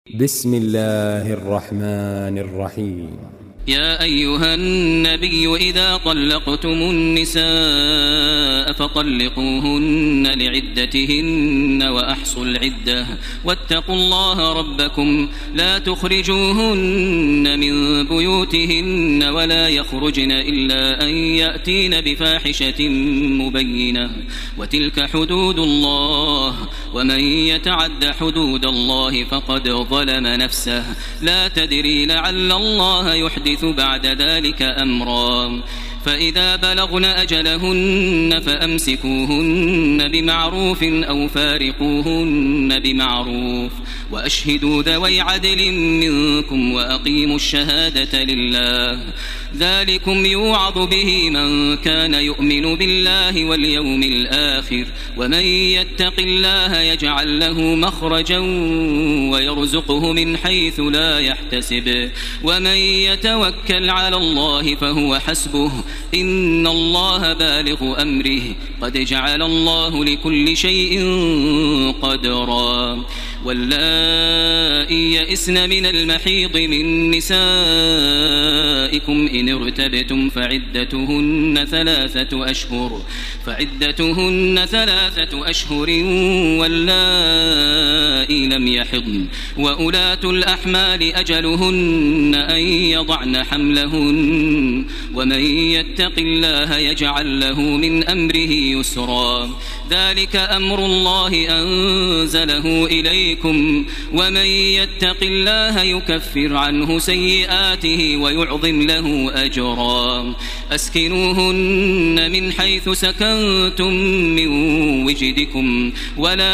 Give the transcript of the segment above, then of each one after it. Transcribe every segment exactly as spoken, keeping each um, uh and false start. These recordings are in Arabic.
بسم الله الرحمن الرحيم. يا أيها النبي إذا طلقتم النساء فطلقوهن لعدتهن وأحصوا العدة واتقوا الله ربكم لا تخرجوهن من بيوتهن ولا يخرجن إلا أن يأتين بفاحشة مبينة وتلك حدود الله ومن يتعد حدود الله فقد ظلم نفسه لا تدري لعل الله يحدث بعد ذلك أمرا فإذا بلغن أجلهن فأمسكوهن بمعروف أو فارقوهن بمعروف وأشهدوا ذوي عدل منكم وأقيموا الشهادة لله ذلكم يوعظ به من كان يؤمن بالله واليوم الآخر ومن يتق الله يجعل له مخرجا ويرزقه من حيث لا يحتسب ومن يتوكل على الله فهو حسبه إن الله بالغ أمره قد جعل الله لكل شيء قدرا واللائي يئسن من المحيض من نسائكم إن ارتبتم فعدتهن ثلاثة أشهر فعدتهن ثلاثة أشهر واللائي لم يحضن وأولاة الأحمال أجلهن أن يضعن حملهن ومن يتق الله يجعل له من أمره يسرا ذلك أمر الله أنزله إليكم ومن يتق الله يكفر عنه سيئاته ويعظم له أجرا أسكنوهن من حيث سكنتم من وجدكم ولا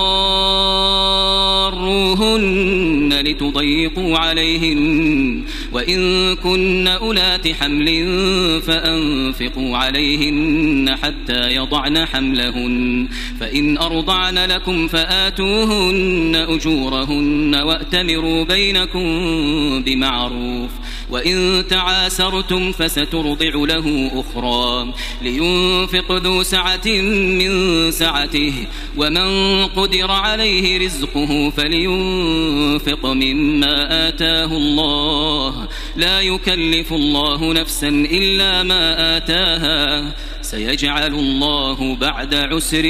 تضاروهن لتضيقوا عليهن وإن كن أولات حمل فأنفقوا عليهن حتى يضعن حملهن فإن أرضعن لكم فآتوهن أجورهن وأتمروا بينكم بمعروف وإن تعاسرتم فسترضع له أخرى لينفق ذو سعة من سعته ومن قدر عليه رزقه فلينفق مما آتاه الله لا يكلف الله نفسا إلا ما آتاها سيجعل الله بعد عسر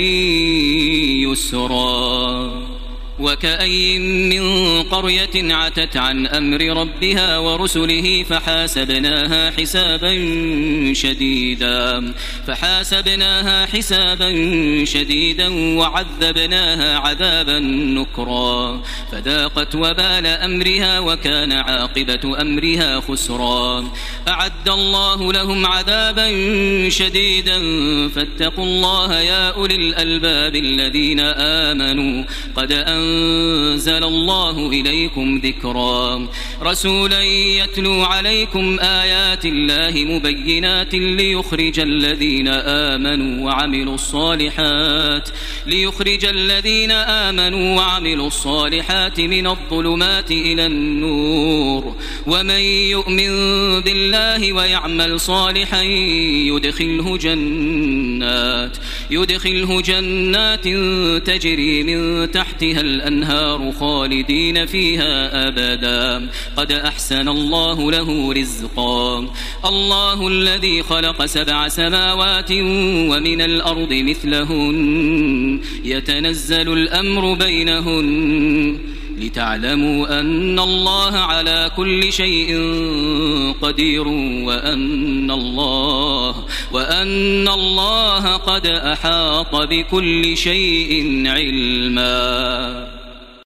يسرا وكأي من قرية عتت عن أمر ربها ورسله فحاسبناها حسابا شديدا فحاسبناها حسابا شديدا وعذبناها عذابا نكرا فذاقت وبال أمرها وكان عاقبة أمرها خسرا أعد الله لهم عذابا شديدا فاتقوا الله يا أولي الألباب الذين آمنوا قد أن أنزل الله إليكم ذكرا رسولا يتلو عليكم آيات الله مبينات ليخرج الذين آمنوا وعملوا الصالحات ليخرج الذين آمنوا وعملوا الصالحات من الظلمات إلى النور ومن يؤمن بالله ويعمل صالحا يدخله جنات يدخله جنات تجري من تحتها الأنهار خالدين فيها أبدا قد أحسن الله له رزقا الله الذي خلق سبع سماوات ومن الأرض مثلهن يتنزل الأمر بينهن لتعلموا أن الله على كل شيء قدير وأن الله وأن الله قد أحاط بكل شيء علما.